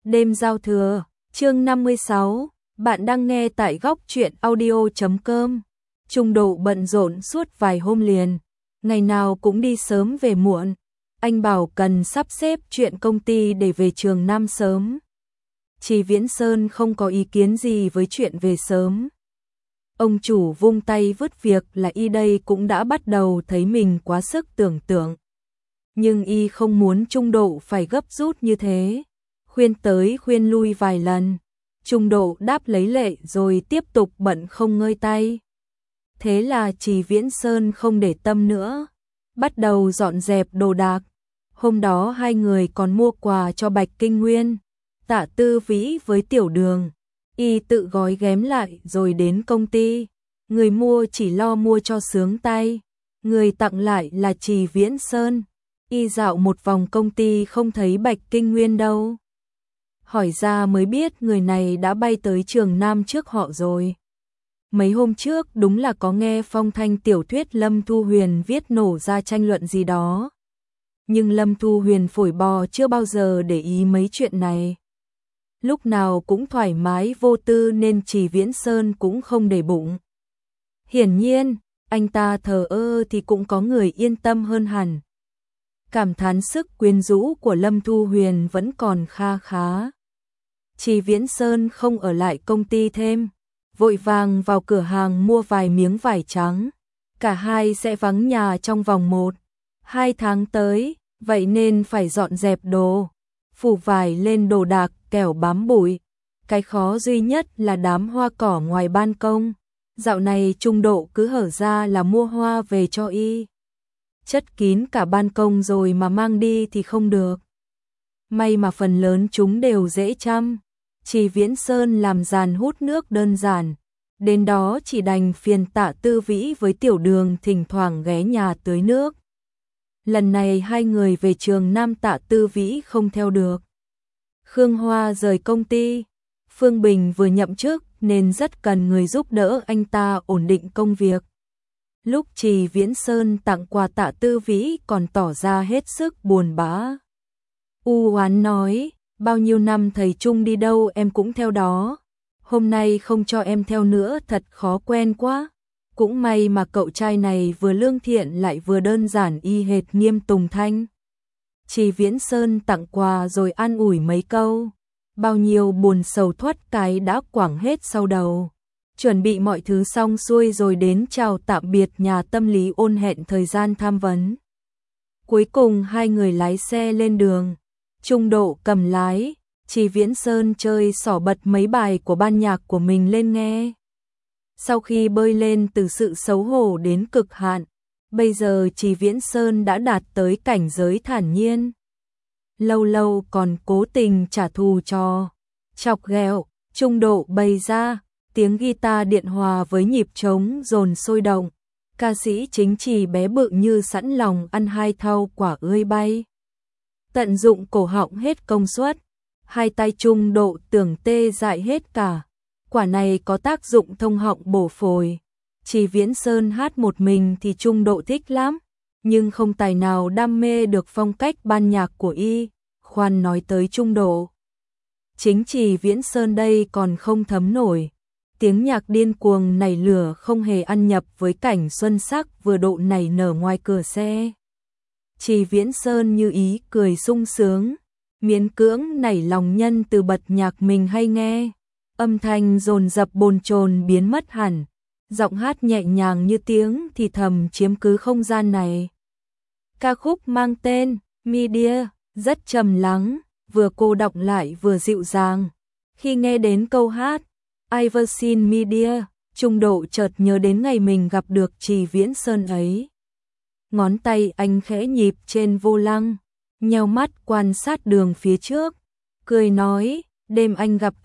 Đêm giao thừa, chương 56, bạn đang nghe tại góc truyện audio.com. Trung Độ bận rộn suốt vài hôm liền, ngày nào cũng đi sớm về muộn. Anh bảo cần sắp xếp chuyện công ty để về Trường Nam sớm. Chỉ Viễn Sơn không có ý kiến gì với chuyện về sớm. Ông chủ vung tay vứt việc là y đây cũng đã bắt đầu thấy mình quá sức tưởng tượng. Nhưng y không muốn Trung Độ phải gấp rút như thế. Khuyên tới khuyên lui vài lần, Trung Độ đáp lấy lệ rồi tiếp tục bận không ngơi tay. Thế là Chỉ Viễn Sơn không để tâm nữa, bắt đầu dọn dẹp đồ đạc. Hôm đó hai người còn mua quà cho Bạch Kinh Nguyên, Tạ Tư Vĩ với Tiểu Đường. Y tự gói ghém lại rồi đến công ty. Người mua chỉ lo mua cho sướng tay, người tặng lại là Chỉ Viễn Sơn. Y dạo một vòng công ty không thấy Bạch Kinh Nguyên đâu. Hỏi ra mới biết người này đã bay tới Trường Nam trước họ rồi. Mấy hôm trước đúng là có nghe phong thanh tiểu thuyết Lâm Thu Huyền viết nổ ra tranh luận gì đó. Nhưng Lâm Thu Huyền phổi bò chưa bao giờ để ý mấy chuyện này. Lúc nào cũng thoải mái vô tư nên Chỉ Viễn Sơn cũng không để bụng. Hiển nhiên, anh ta thờ ơ thì cũng có người yên tâm hơn hẳn. Cảm thán sức quyến rũ của Lâm Thu Huyền vẫn còn kha khá. Chỉ Viễn Sơn không ở lại công ty thêm, vội vàng vào cửa hàng mua vài miếng vải trắng. Cả hai sẽ vắng nhà trong vòng 1-2 tháng tới, vậy nên phải dọn dẹp đồ, phủ vải lên đồ đạc kẻo bám bụi. Cái khó duy nhất là đám hoa cỏ ngoài ban công. Dạo này Trung Độ cứ hở ra là mua hoa về cho y. Chất kín cả ban công rồi mà mang đi thì không được. May mà phần lớn chúng đều dễ chăm. Chỉ Viễn Sơn làm giàn hút nước đơn giản. Đến đó chỉ đành phiền Tạ Tư Vĩ với Tiểu Đường thỉnh thoảng ghé nhà tưới nước. Lần này hai người về Trường Nam Tạ Tư Vĩ không theo được. Khương Hoa rời công ty. Phương Bình vừa nhậm chức nên rất cần người giúp đỡ anh ta ổn định công việc. Lúc Chỉ Viễn Sơn tặng quà Tạ Tư Vĩ còn tỏ ra hết sức buồn bã. U oán nói, bao nhiêu năm thầy Trung đi đâu em cũng theo đó. Hôm nay không cho em theo nữa thật khó quen quá. Cũng may mà cậu trai này vừa lương thiện lại vừa đơn giản y hệt Nghiêm Tùng Thanh. Chỉ Viễn Sơn tặng quà rồi an ủi mấy câu. Bao nhiêu buồn sầu thoát cái đã quẳng hết sau đầu. Chuẩn bị mọi thứ xong xuôi rồi đến chào tạm biệt nhà tâm lý ôn hẹn thời gian tham vấn. Cuối cùng hai người lái xe lên đường. Trung Độ cầm lái, Chỉ Viễn Sơn chơi xỏ bật mấy bài của ban nhạc của mình lên nghe. Sau khi bơi lên từ sự xấu hổ đến cực hạn, bây giờ Chỉ Viễn Sơn đã đạt tới cảnh giới thản nhiên. Lâu lâu còn cố tình trả thù cho chọc ghẹo. Trung Độ bày ra, tiếng guitar điện hòa với nhịp trống dồn sôi động. Ca sĩ chính Chỉ bé bự như sẵn lòng ăn hai thau quả ươi bay. Tận dụng cổ họng hết công suất, hai tay Trung Độ tưởng tê dại hết cả. Quả này có tác dụng thông họng bổ phổi. Chỉ Viễn Sơn hát một mình thì Trung Độ thích lắm, nhưng không tài nào đam mê được phong cách ban nhạc của y. Khoan nói tới Trung Độ, chính Chỉ Viễn Sơn đây còn không thấm nổi. Tiếng nhạc điên cuồng nảy lửa không hề ăn nhập với cảnh xuân sắc vừa độ nảy nở ngoài cửa xe. Chỉ Viễn Sơn như ý cười sung sướng, miễn cưỡng nảy lòng nhân từ bật nhạc mình hay nghe. Âm thanh dồn dập bồn chồn biến mất hẳn, giọng hát nhẹ nhàng như tiếng thì thầm chiếm cứ không gian này. Ca khúc mang tên Media rất trầm lắng, vừa cô đọng lại vừa dịu dàng. Khi nghe đến câu hát I've seen Media, Trung Độ chợt nhớ đến ngày mình gặp được Chỉ Viễn Sơn ấy. Ngón tay anh khẽ nhịp trên vô lăng, nheo mắt quan sát đường phía trước, cười nói, đêm anh gặp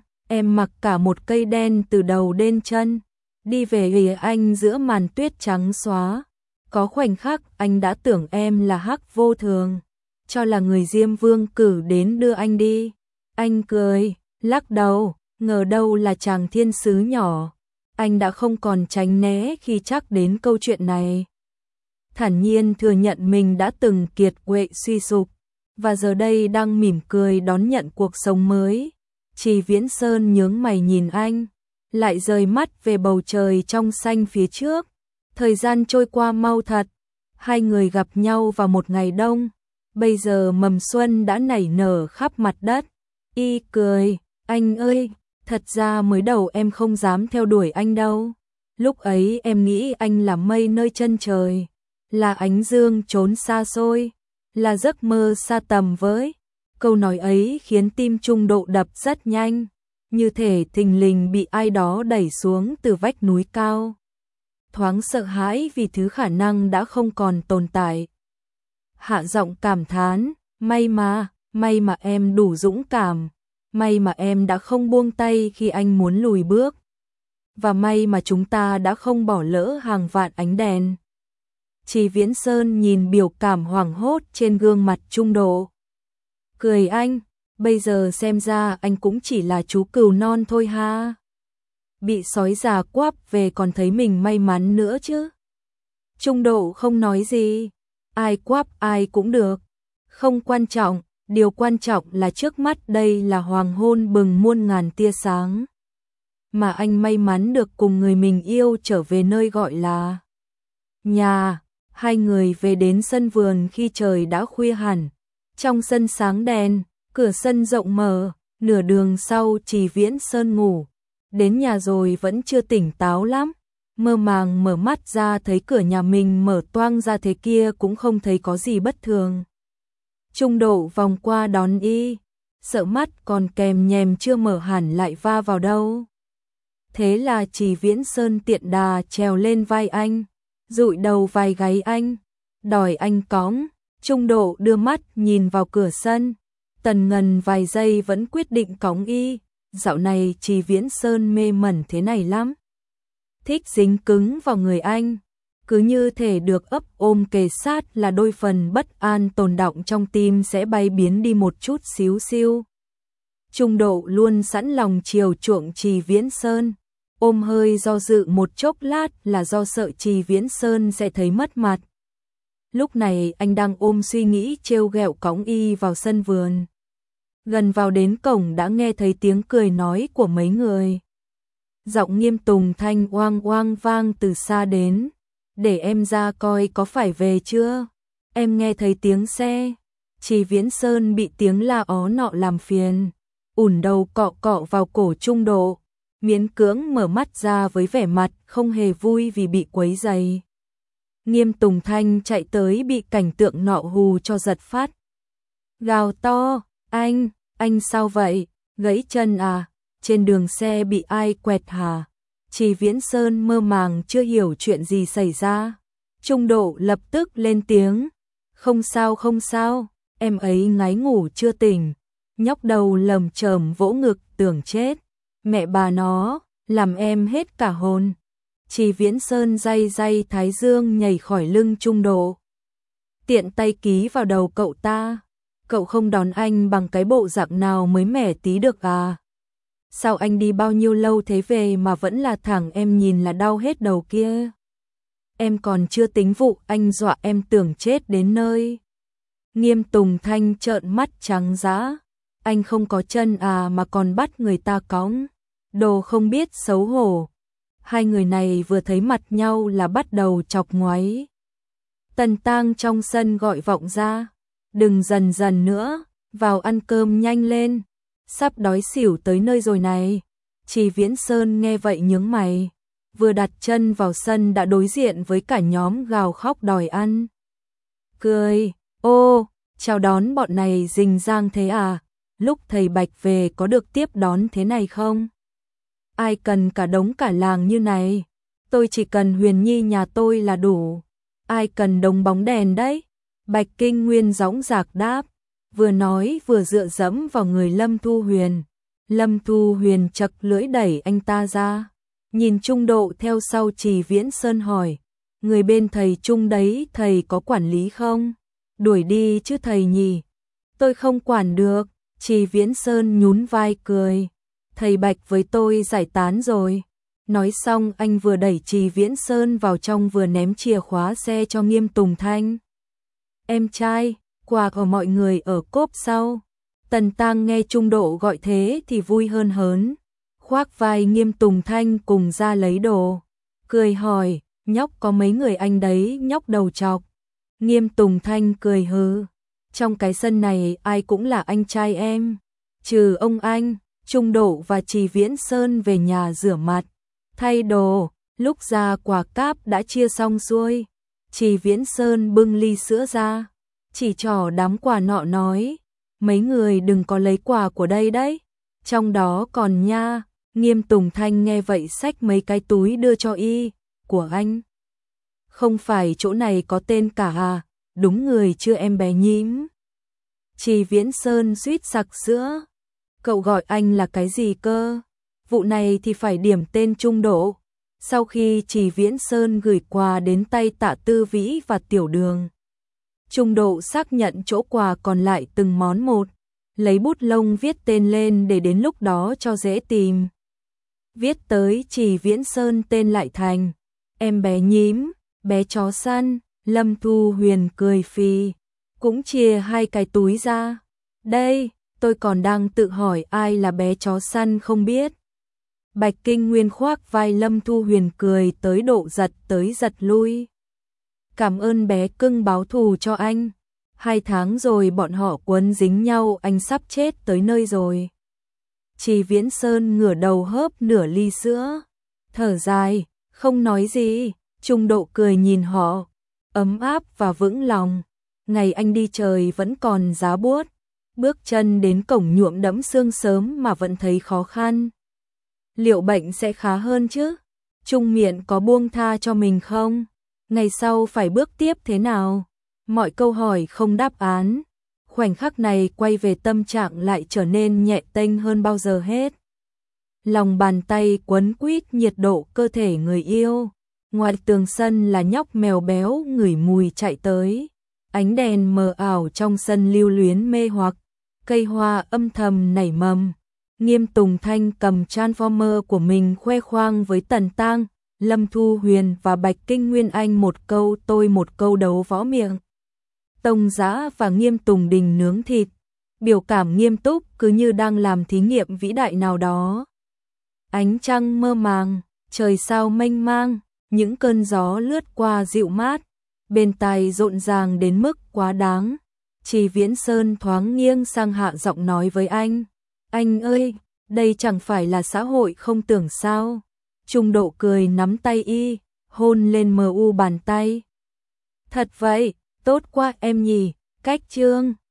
em mặc cả một cây đen từ đầu đến chân, đi về ghìa anh giữa màn tuyết trắng xóa. Có khoảnh khắc anh đã tưởng em là Hắc Vô Thường, cho là người Diêm Vương cử đến đưa anh đi. Anh cười, lắc đầu, ngờ đâu là chàng thiên sứ nhỏ. Anh đã không còn tránh né khi chắc đến câu chuyện này. Thản nhiên thừa nhận mình đã từng kiệt quệ suy sụp. và giờ đây đang mỉm cười đón nhận cuộc sống mới. Trì Viễn Sơn nhướng mày nhìn anh, lại rời mắt về bầu trời trong xanh phía trước. Thời gian trôi qua mau thật, hai người gặp nhau vào một ngày đông, bây giờ mầm xuân đã nảy nở khắp mặt đất. Y cười, anh ơi, thật ra mới đầu em không dám theo đuổi anh đâu. Lúc ấy em nghĩ anh là mây nơi chân trời, là ánh dương trốn xa xôi, là giấc mơ xa tầm với. Câu nói ấy khiến tim Trung Độ đập rất nhanh, như thể thình lình bị ai đó đẩy xuống từ vách núi cao. Thoáng sợ hãi vì thứ khả năng đã không còn tồn tại. Hạ giọng cảm thán, may mà em đủ dũng cảm, may mà em đã không buông tay khi anh muốn lùi bước. Và may mà chúng ta đã không bỏ lỡ hàng vạn ánh đèn. Trì Viễn Sơn nhìn biểu cảm hoảng hốt trên gương mặt Trung Độ. Cười anh, bây giờ xem ra anh cũng chỉ là chú cừu non thôi ha. Bị sói già quắp về còn thấy mình may mắn nữa chứ. Trung Độ không nói gì, ai quắp ai cũng được. Không quan trọng, điều quan trọng là trước mắt đây là hoàng hôn bừng muôn ngàn tia sáng. Mà anh may mắn được cùng người mình yêu trở về nơi gọi là nhà. Hai người về đến sân vườn khi trời đã khuya hẳn. Trong sân sáng đèn, cửa sân rộng mở, nửa đường sau Trì Viễn Sơn ngủ. Đến nhà rồi vẫn chưa tỉnh táo lắm. Mơ màng mở mắt ra thấy cửa nhà mình mở toang ra thế kia cũng không thấy có gì bất thường. Trung Độ vòng qua đón y, sợ mắt còn kèm nhèm chưa mở hẳn lại va vào đâu. Thế là Trì Viễn Sơn tiện đà trèo lên vai anh, dụi đầu vai gáy anh, đòi anh cõng. Trung Độ đưa mắt nhìn vào cửa sân, tần ngần vài giây vẫn quyết định cõng y. Dạo này Trì Viễn Sơn mê mẩn thế này lắm. Thích dính cứng vào người anh, cứ như thể được ấp ôm kề sát là đôi phần bất an tồn đọng trong tim sẽ bay biến đi một chút xíu xiu. Trung Độ luôn sẵn lòng chiều chuộng Trì Viễn Sơn, ôm hơi do dự một chốc lát là do sợ Trì Viễn Sơn sẽ thấy mất mặt. Lúc này anh đang ôm suy nghĩ trêu ghẹo cõng y vào sân vườn. Gần vào đến cổng đã nghe thấy tiếng cười nói của mấy người. Giọng Nghiêm Tùng thanh oang oang vang từ xa đến. Để em ra coi có phải về chưa? Em nghe thấy tiếng xe. Trì Viễn Sơn bị tiếng la ó nọ làm phiền, ủn đầu cọ cọ vào cổ Trung Độ, miễn cưỡng mở mắt ra với vẻ mặt không hề vui vì bị quấy rầy. Nghiêm Tùng thanh chạy tới bị cảnh tượng nọ hù cho giật phát. Gào to, anh sao vậy? Gãy chân à? Trên đường xe bị ai quẹt hả? Trì Viễn Sơn mơ màng chưa hiểu chuyện gì xảy ra. Trung Độ lập tức lên tiếng. Không sao, em ấy ngáy ngủ chưa tỉnh. Nhóc đầu lầm chởm vỗ ngực tưởng chết. Mẹ bà nó, làm em hết cả hồn. Trì Viễn Sơn day thái dương nhảy khỏi lưng Trung Độ. Tiện tay ký vào đầu cậu ta. Cậu không đón anh bằng cái bộ dạng nào mới mẻ tí được à? Sao anh đi bao nhiêu lâu thế về mà vẫn là thằng em nhìn là đau hết đầu kia? Em còn chưa tính vụ anh dọa em tưởng chết đến nơi. Nghiêm Tùng thanh trợn mắt trắng dã. Anh không có chân à mà còn bắt người ta cõng. Đồ không biết xấu hổ. Hai người này vừa thấy mặt nhau là bắt đầu chọc ngoáy. Tần Tang trong sân gọi vọng ra. Đừng dần nữa, vào ăn cơm nhanh lên. Sắp đói xỉu tới nơi rồi này. Trì Viễn Sơn nghe vậy nhướng mày. Vừa đặt chân vào sân đã đối diện với cả nhóm gào khóc đòi ăn. Cười, ô, chào đón bọn này rình rang thế à? Lúc thầy Bạch về có được tiếp đón thế này không? Ai cần cả đống cả làng như này? Tôi chỉ cần Huyền Nhi nhà tôi là đủ. Ai cần đống bóng đèn đấy? Bạch Kinh Nguyên dõng dạc đáp, vừa nói vừa dựa dẫm vào người Lâm Thu Huyền. Lâm Thu Huyền chật lưỡi đẩy anh ta ra, nhìn Trung Độ theo sau Trì Viễn Sơn hỏi, người bên thầy Trung đấy thầy có quản lý không? Đuổi đi chứ thầy nhỉ? Tôi không quản được. Trì Viễn Sơn nhún vai cười, thầy Bạch với tôi giải tán rồi. Nói xong anh vừa đẩy Trì Viễn Sơn vào trong vừa ném chìa khóa xe cho Nghiêm Tùng Thanh. Em trai, quà của mọi người ở cốp sau. Tần Tang nghe Trung Độ gọi thế thì vui hơn hớn, khoác vai Nghiêm Tùng Thanh cùng ra lấy đồ, cười hỏi, nhóc có mấy người anh đấy, nhóc đầu trọc. Nghiêm Tùng Thanh cười hừ, trong cái sân này ai cũng là anh trai em, trừ ông anh. Trung Độ và Trì Viễn Sơn về nhà rửa mặt, thay đồ, lúc ra quà cáp đã chia xong xuôi. Trì Viễn Sơn bưng ly sữa ra, chỉ trỏ đám quà nọ nói, mấy người đừng có lấy quà của đây đấy, trong đó còn nha. Nghiêm Tùng Thanh nghe vậy xách mấy cái túi đưa cho y, của anh. Không phải chỗ này có tên cả à, đúng người chưa em bé nhím. Trì Viễn Sơn suýt sặc sữa, cậu gọi anh là cái gì cơ? Vụ này thì phải điểm tên Trung Độ. Sau khi Trì Viễn Sơn gửi quà đến tay Tạ Tư Vĩ và Tiểu Đường, Trung Độ xác nhận chỗ quà còn lại từng món một, lấy bút lông viết tên lên để đến lúc đó cho dễ tìm. Viết tới Trì Viễn Sơn tên lại thành em bé nhím, bé chó săn. Lâm Thu Huyền cười phì, cũng chia hai cái túi ra. Đây, tôi còn đang tự hỏi ai là bé chó săn không biết. Bạch Kinh Nguyên khoác vai Lâm Thu Huyền cười tới độ giật tới giật lui. Cảm ơn bé cưng báo thù cho anh. 2 tháng rồi bọn họ quấn dính nhau, anh sắp chết tới nơi rồi. Trì Viễn Sơn ngửa đầu hớp nửa ly sữa, thở dài, không nói gì. Trung Độ cười nhìn họ, ấm áp và vững lòng. Ngày anh đi trời vẫn còn giá buốt, bước chân đến cổng nhuộm đẫm sương sớm mà vẫn thấy khó khăn. Liệu bệnh sẽ khá hơn chứ? Trung Miện có buông tha cho mình không? Ngày sau phải bước tiếp thế nào? Mọi câu hỏi không đáp án. Khoảnh khắc này quay về tâm trạng lại trở nên nhẹ tênh hơn bao giờ hết. Lòng bàn tay quấn quýt nhiệt độ cơ thể người yêu. Ngoài tường sân là nhóc mèo béo ngửi mùi chạy tới. Ánh đèn mờ ảo trong sân lưu luyến mê hoặc. Cây hoa âm thầm nảy mầm. Nghiêm Tùng Thanh cầm Transformer của mình khoe khoang với Tần Tang, Lâm Thu Huyền và Bạch Kinh Nguyên Anh một câu tôi một câu đấu võ miệng. Tông Giã và Nghiêm Tùng Đình nướng thịt, biểu cảm nghiêm túc cứ như đang làm thí nghiệm vĩ đại nào đó. Ánh trăng mơ màng, trời sao mênh mang, những cơn gió lướt qua dịu mát, bên tai rộn ràng đến mức quá đáng. Trì Viễn Sơn thoáng nghiêng sang hạ giọng nói với anh ơi, đây chẳng phải là xã hội không tưởng sao. Trung Độ cười nắm tay y, hôn lên mờ u bàn tay. Thật vậy, tốt quá em nhỉ, cách trương.